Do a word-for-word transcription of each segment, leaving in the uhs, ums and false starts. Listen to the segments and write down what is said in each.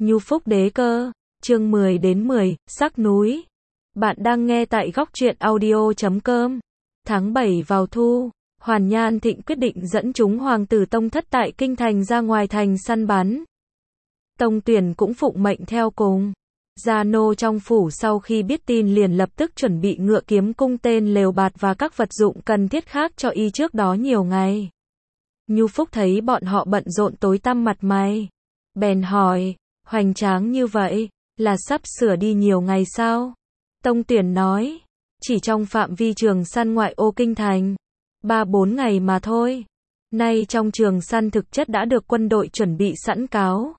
Nhu Phúc Đế Cơ, chương mười đến mười, Sắc Núi. Bạn đang nghe tại góc truyện audio chấm com. Tháng bảy vào thu, Hoàn Nhan Thịnh quyết định dẫn chúng hoàng tử tông thất tại kinh thành ra ngoài thành săn bắn. Tông Tuyển cũng phụng mệnh theo cùng. Gia nô trong phủ sau khi biết tin liền lập tức chuẩn bị ngựa kiếm cung tên lều bạt và các vật dụng cần thiết khác cho y trước đó nhiều ngày. Nhu Phúc thấy bọn họ bận rộn tối tăm mặt mày, bèn hỏi, hoành tráng như vậy, là sắp sửa đi nhiều ngày sao? Tông Tuyển nói, chỉ trong phạm vi trường săn ngoại ô kinh thành, ba bốn ngày mà thôi. Nay trong trường săn thực chất đã được quân đội chuẩn bị sẵn cáo.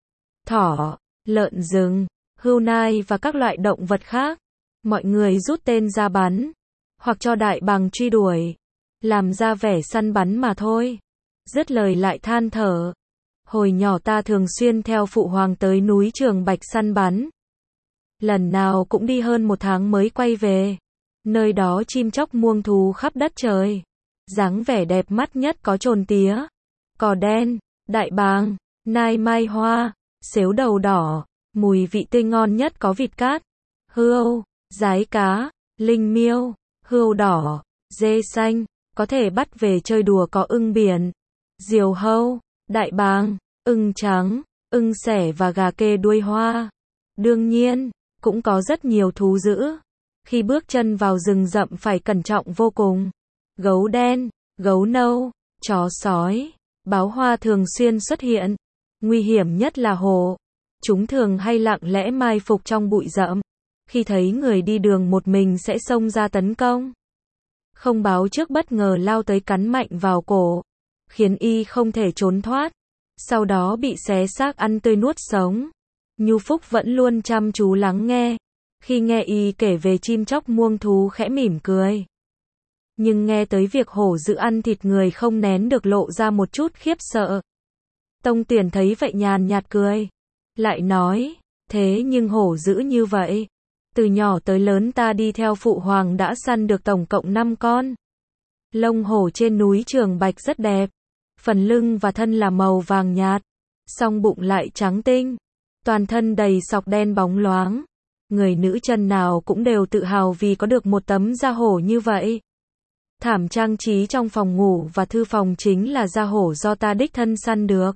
Thỏ, lợn rừng, hươu nai và các loại động vật khác, mọi người rút tên ra bắn, hoặc cho đại bàng truy đuổi, làm ra vẻ săn bắn mà thôi. Dứt lời lại than thở, hồi nhỏ ta thường xuyên theo phụ hoàng tới núi Trường Bạch săn bắn. Lần nào cũng đi hơn một tháng mới quay về. Nơi đó chim chóc muông thú khắp đất trời. Dáng vẻ đẹp mắt nhất có trồn tía, cò đen, đại bàng, nai mai hoa, sếu đầu đỏ. Mùi vị tươi ngon nhất có vịt cát, hươu, dái cá, linh miêu, hươu đỏ, dê xanh. Có thể bắt về chơi đùa có ưng biển, diều hâu, đại bàng, ưng trắng, ưng sẻ và gà kê đuôi hoa. Đương nhiên, cũng có rất nhiều thú dữ. Khi bước chân vào rừng rậm phải cẩn trọng vô cùng. Gấu đen, gấu nâu, chó sói, báo hoa thường xuyên xuất hiện. Nguy hiểm nhất là hổ. Chúng thường hay lặng lẽ mai phục trong bụi rậm. Khi thấy người đi đường một mình sẽ xông ra tấn công. Không báo trước bất ngờ lao tới cắn mạnh vào cổ, khiến y không thể trốn thoát. Sau đó bị xé xác ăn tươi nuốt sống. Nhu Phúc vẫn luôn chăm chú lắng nghe. Khi nghe y kể về chim chóc muông thú khẽ mỉm cười. Nhưng nghe tới việc hổ dữ ăn thịt người không nén được lộ ra một chút khiếp sợ. Tông Tuyển thấy vậy nhàn nhạt cười. Lại nói, thế nhưng hổ dữ như vậy. Từ nhỏ tới lớn ta đi theo phụ hoàng đã săn được tổng cộng năm con. Lông hổ trên núi Trường Bạch rất đẹp. Phần lưng và thân là màu vàng nhạt. Song bụng lại trắng tinh. Toàn thân đầy sọc đen bóng loáng. Người nữ chân nào cũng đều tự hào vì có được một tấm da hổ như vậy. Thảm trang trí trong phòng ngủ và thư phòng chính là da hổ do ta đích thân săn được.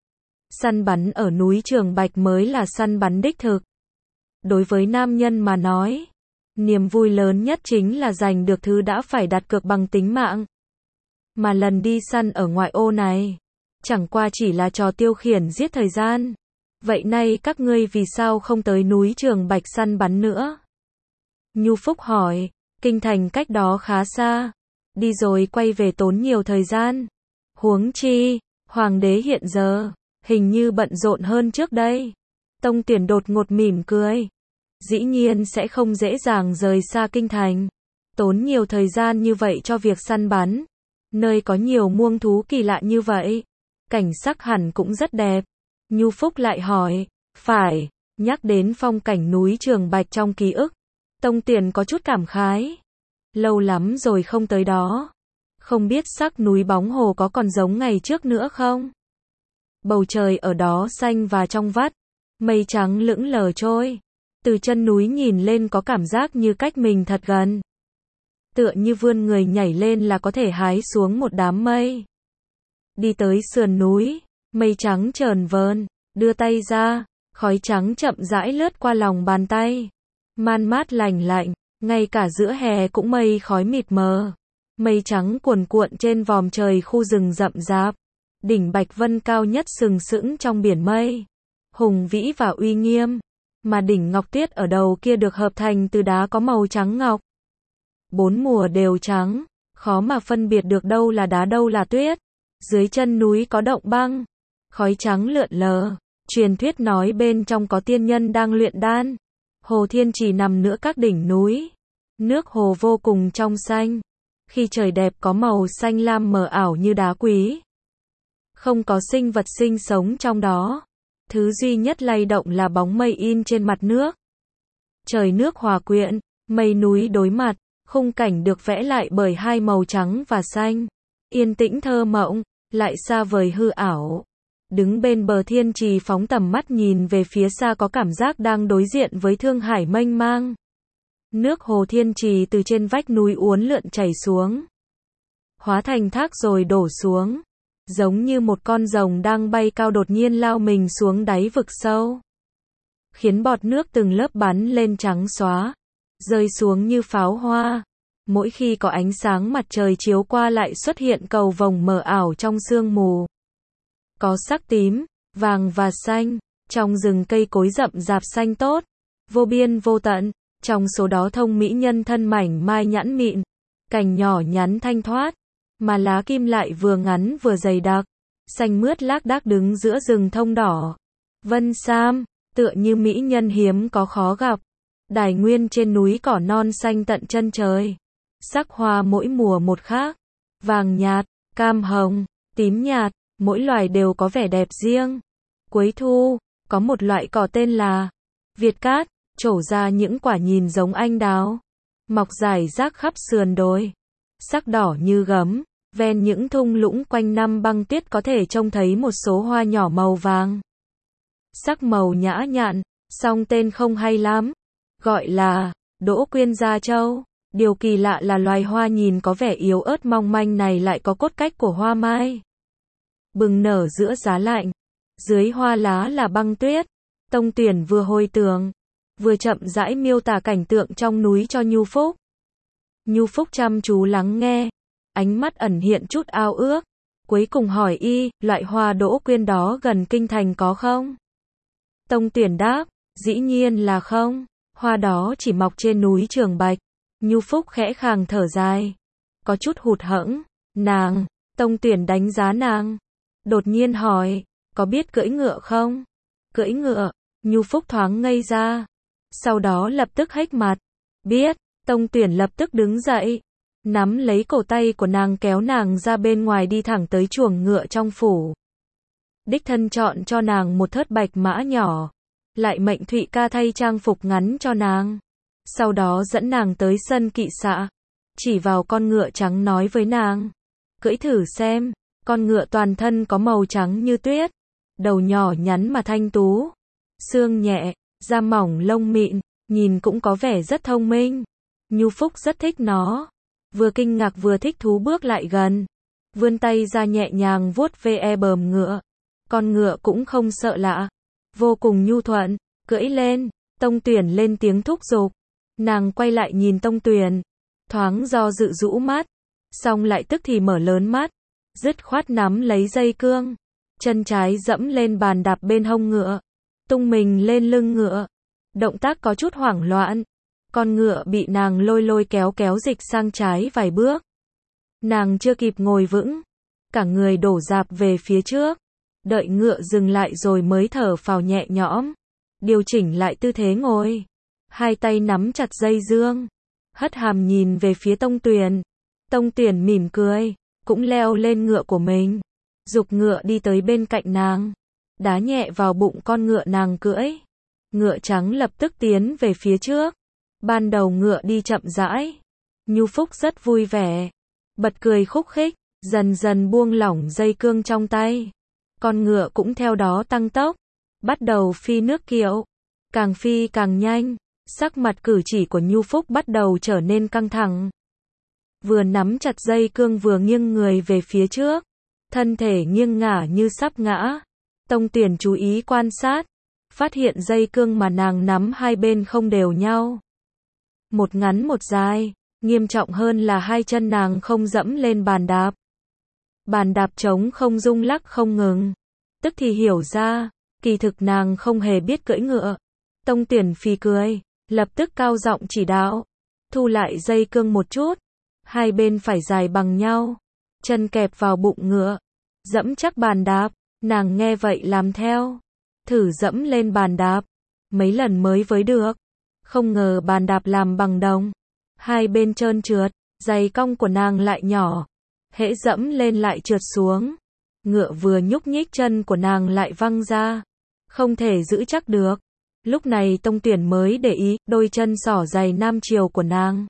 Săn bắn ở núi Trường Bạch mới là săn bắn đích thực. Đối với nam nhân mà nói, niềm vui lớn nhất chính là giành được thứ đã phải đặt cược bằng tính mạng. Mà lần đi săn ở ngoại ô này, chẳng qua chỉ là trò tiêu khiển giết thời gian. Vậy nay các ngươi vì sao không tới núi Trường Bạch săn bắn nữa? Nhu Phúc hỏi, kinh thành cách đó khá xa, đi rồi quay về tốn nhiều thời gian. Huống chi, hoàng đế hiện giờ, hình như bận rộn hơn trước đây. Tông Tuyển đột ngột mỉm cười. Dĩ nhiên sẽ không dễ dàng rời xa kinh thành, tốn nhiều thời gian như vậy cho việc săn bắn. Nơi có nhiều muông thú kỳ lạ như vậy, cảnh sắc hẳn cũng rất đẹp. Nhu Phúc lại hỏi, phải, nhắc đến phong cảnh núi Trường Bạch trong ký ức. Tông Tuyển có chút cảm khái. Lâu lắm rồi không tới đó. Không biết sắc núi bóng hồ có còn giống ngày trước nữa không? Bầu trời ở đó xanh và trong vắt, mây trắng lững lờ trôi. Từ chân núi nhìn lên có cảm giác như cách mình thật gần. Tựa như vươn người nhảy lên là có thể hái xuống một đám mây. Đi tới sườn núi, mây trắng chờn vờn, đưa tay ra, khói trắng chậm rãi lướt qua lòng bàn tay. Man mát lành lạnh, ngay cả giữa hè cũng mây khói mịt mờ. Mây trắng cuồn cuộn trên vòm trời khu rừng rậm rạp. Đỉnh Bạch Vân cao nhất sừng sững trong biển mây, hùng vĩ và uy nghiêm. Mà đỉnh Ngọc Tuyết ở đầu kia được hợp thành từ đá có màu trắng ngọc. Bốn mùa đều trắng, khó mà phân biệt được đâu là đá đâu là tuyết. Dưới chân núi có động băng, khói trắng lượn lờ. Truyền thuyết nói bên trong có tiên nhân đang luyện đan. Hồ Thiên Trì nằm giữa các đỉnh núi. Nước hồ vô cùng trong xanh. Khi trời đẹp có màu xanh lam mờ ảo như đá quý. Không có sinh vật sinh sống trong đó. Thứ duy nhất lay động là bóng mây in trên mặt nước. Trời nước hòa quyện, mây núi đối mặt, khung cảnh được vẽ lại bởi hai màu trắng và xanh. Yên tĩnh thơ mộng, lại xa vời hư ảo. Đứng bên bờ thiên trì phóng tầm mắt nhìn về phía xa có cảm giác đang đối diện với thương hải mênh mang. Nước hồ thiên trì từ trên vách núi uốn lượn chảy xuống, hóa thành thác rồi đổ xuống, giống như một con rồng đang bay cao đột nhiên lao mình xuống đáy vực sâu, khiến bọt nước từng lớp bắn lên trắng xóa, rơi xuống như pháo hoa. Mỗi khi có ánh sáng mặt trời chiếu qua lại xuất hiện cầu vồng mờ ảo trong sương mù. Có sắc tím, vàng và xanh, trong rừng cây cối rậm rạp xanh tốt, vô biên vô tận, trong số đó thông mỹ nhân thân mảnh mai nhẵn mịn, cành nhỏ nhắn thanh thoát, mà lá kim lại vừa ngắn vừa dày đặc, xanh mướt lác đác đứng giữa rừng thông đỏ. Vân Sam, tựa như mỹ nhân hiếm có khó gặp, đài nguyên trên núi cỏ non xanh tận chân trời. Sắc hoa mỗi mùa một khác, vàng nhạt, cam hồng, tím nhạt, mỗi loài đều có vẻ đẹp riêng. Cuối thu, có một loại cỏ tên là Việt cát, trổ ra những quả nhìn giống anh đào, mọc rải rác khắp sườn đồi, sắc đỏ như gấm, ven những thung lũng quanh năm băng tuyết có thể trông thấy một số hoa nhỏ màu vàng. Sắc màu nhã nhặn, song tên không hay lắm, gọi là Đỗ Quyên Gia Châu. Điều kỳ lạ là loài hoa nhìn có vẻ yếu ớt mong manh này lại có cốt cách của hoa mai. Bừng nở giữa giá lạnh, dưới hoa lá là băng tuyết. Tông Tuyển vừa hồi tưởng, vừa chậm rãi miêu tả cảnh tượng trong núi cho Nhu Phúc. Nhu Phúc chăm chú lắng nghe, ánh mắt ẩn hiện chút ao ước, cuối cùng hỏi y, loại hoa Đỗ Quyên đó gần kinh thành có không? Tông Tuyển đáp, dĩ nhiên là không, hoa đó chỉ mọc trên núi Trường Bạch. Nhu Phúc khẽ khàng thở dài, có chút hụt hẫng. Nàng, Tông Tuyển đánh giá nàng, đột nhiên hỏi, có biết cưỡi ngựa không? Cưỡi ngựa? Nhu Phúc thoáng ngây ra, sau đó lập tức hếch mặt. Biết. Tông Tuyển lập tức đứng dậy, nắm lấy cổ tay của nàng kéo nàng ra bên ngoài đi thẳng tới chuồng ngựa trong phủ. Đích thân chọn cho nàng một thớt bạch mã nhỏ, lại mệnh Thụy Ca thay trang phục ngắn cho nàng. Sau đó dẫn nàng tới sân kỵ xạ, chỉ vào con ngựa trắng nói với nàng, cưỡi thử xem. Con ngựa toàn thân có màu trắng như tuyết, đầu nhỏ nhắn mà thanh tú, xương nhẹ, da mỏng lông mịn, nhìn cũng có vẻ rất thông minh. Nhu Phúc rất thích nó, vừa kinh ngạc vừa thích thú bước lại gần, vươn tay ra nhẹ nhàng vuốt ve bờm ngựa. Con ngựa cũng không sợ lạ, vô cùng nhu thuận, cưỡi lên. Tông Tuyển lên tiếng thúc giục, nàng quay lại nhìn Tông Tuyển, thoáng do dự rũ mắt, xong lại tức thì mở lớn mắt, dứt khoát nắm lấy dây cương, chân trái dẫm lên bàn đạp bên hông ngựa, tung mình lên lưng ngựa, động tác có chút hoảng loạn. Con ngựa bị nàng lôi lôi kéo kéo dịch sang trái vài bước, nàng chưa kịp ngồi vững, cả người đổ dạp về phía trước, đợi ngựa dừng lại rồi mới thở phào nhẹ nhõm, điều chỉnh lại tư thế ngồi, hai tay nắm chặt dây dương, hất hàm nhìn về phía Tông Tuyển. Tông Tuyển mỉm cười, cũng leo lên ngựa của mình, giục ngựa đi tới bên cạnh nàng, đá nhẹ vào bụng con ngựa nàng cưỡi. Ngựa trắng lập tức tiến về phía trước. Ban đầu ngựa đi chậm rãi, Nhu Phúc rất vui vẻ, bật cười khúc khích, dần dần buông lỏng dây cương trong tay. Con ngựa cũng theo đó tăng tốc, bắt đầu phi nước kiệu, càng phi càng nhanh, sắc mặt cử chỉ của Nhu Phúc bắt đầu trở nên căng thẳng. Vừa nắm chặt dây cương vừa nghiêng người về phía trước, thân thể nghiêng ngả như sắp ngã. Tông Tuyển chú ý quan sát, phát hiện dây cương mà nàng nắm hai bên không đều nhau, một ngắn một dài, nghiêm trọng hơn là hai chân nàng không dẫm lên bàn đạp. Bàn đạp trống không rung lắc không ngừng, tức thì hiểu ra, kỳ thực nàng không hề biết cưỡi ngựa. Tông Tuyển phì cười, lập tức cao giọng chỉ đạo, thu lại dây cương một chút, hai bên phải dài bằng nhau, chân kẹp vào bụng ngựa, dẫm chắc bàn đạp. Nàng nghe vậy làm theo, thử dẫm lên bàn đạp, mấy lần mới với được. Không ngờ bàn đạp làm bằng đồng, hai bên trơn trượt, giày cong của nàng lại nhỏ, hễ dẫm lên lại trượt xuống. Ngựa vừa nhúc nhích chân của nàng lại văng ra, không thể giữ chắc được. Lúc này Tông Tuyển mới để ý, đôi chân xỏ giày nam triều của nàng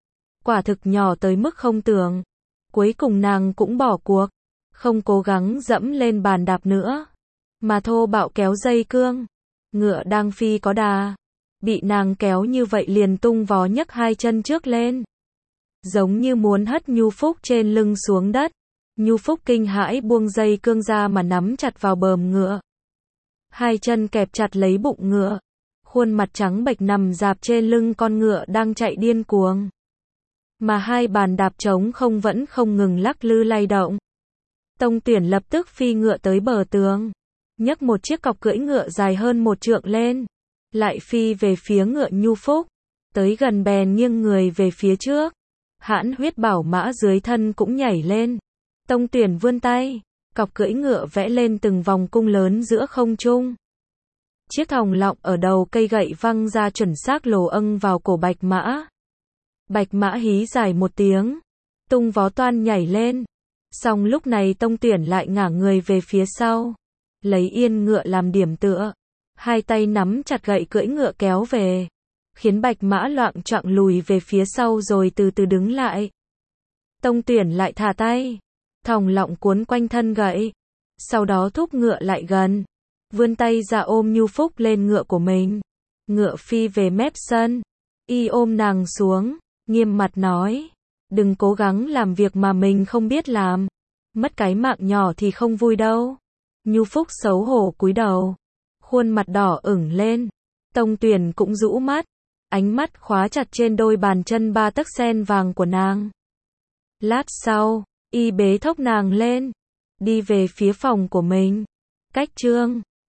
quả thực nhỏ tới mức không tưởng. Cuối cùng nàng cũng bỏ cuộc, không cố gắng dẫm lên bàn đạp nữa. mà thô bạo kéo dây cương. Ngựa đang phi có đà, bị nàng kéo như vậy liền tung vó nhấc hai chân trước lên, giống như muốn hất Nhu Phúc trên lưng xuống đất. Nhu Phúc kinh hãi buông dây cương ra mà nắm chặt vào bờm ngựa. Hai chân kẹp chặt lấy bụng ngựa, khuôn mặt trắng bệch nằm dạp trên lưng con ngựa đang chạy điên cuồng. Mà hai bàn đạp trống không vẫn không ngừng lắc lư lay động. Tông Tuyển lập tức phi ngựa tới bờ tường, nhấc một chiếc cọc cưỡi ngựa dài hơn một trượng lên, lại phi về phía ngựa Nhu Phúc, tới gần bèn nghiêng người về phía trước. Hãn huyết bảo mã dưới thân cũng nhảy lên. Tông Tuyển vươn tay, cọc cưỡi ngựa vẽ lên từng vòng cung lớn giữa không trung. Chiếc thòng lọng ở đầu cây gậy văng ra chuẩn xác lồ âng vào cổ bạch mã. Bạch mã hí dài một tiếng, tung vó toan nhảy lên. Xong lúc này Tông Tuyển lại ngả người về phía sau, lấy yên ngựa làm điểm tựa, hai tay nắm chặt gậy cưỡi ngựa kéo về, khiến bạch mã loạng choạng lùi về phía sau rồi từ từ đứng lại. Tông Tuyển lại thả tay, thòng lọng cuốn quanh thân gậy, sau đó thúc ngựa lại gần, vươn tay ra ôm Nhu Phúc lên ngựa của mình. Ngựa phi về mép sân, y ôm nàng xuống, nghiêm mặt nói, đừng cố gắng làm việc mà mình không biết làm, mất cái mạng nhỏ thì không vui đâu. Nhu Phúc xấu hổ cúi đầu, khuôn mặt đỏ ửng lên. Tông Tuyển cũng rũ mắt, ánh mắt khóa chặt trên đôi bàn chân ba tấc sen vàng của nàng. Lát sau, y bế thốc nàng lên, đi về phía phòng của mình. Cách chương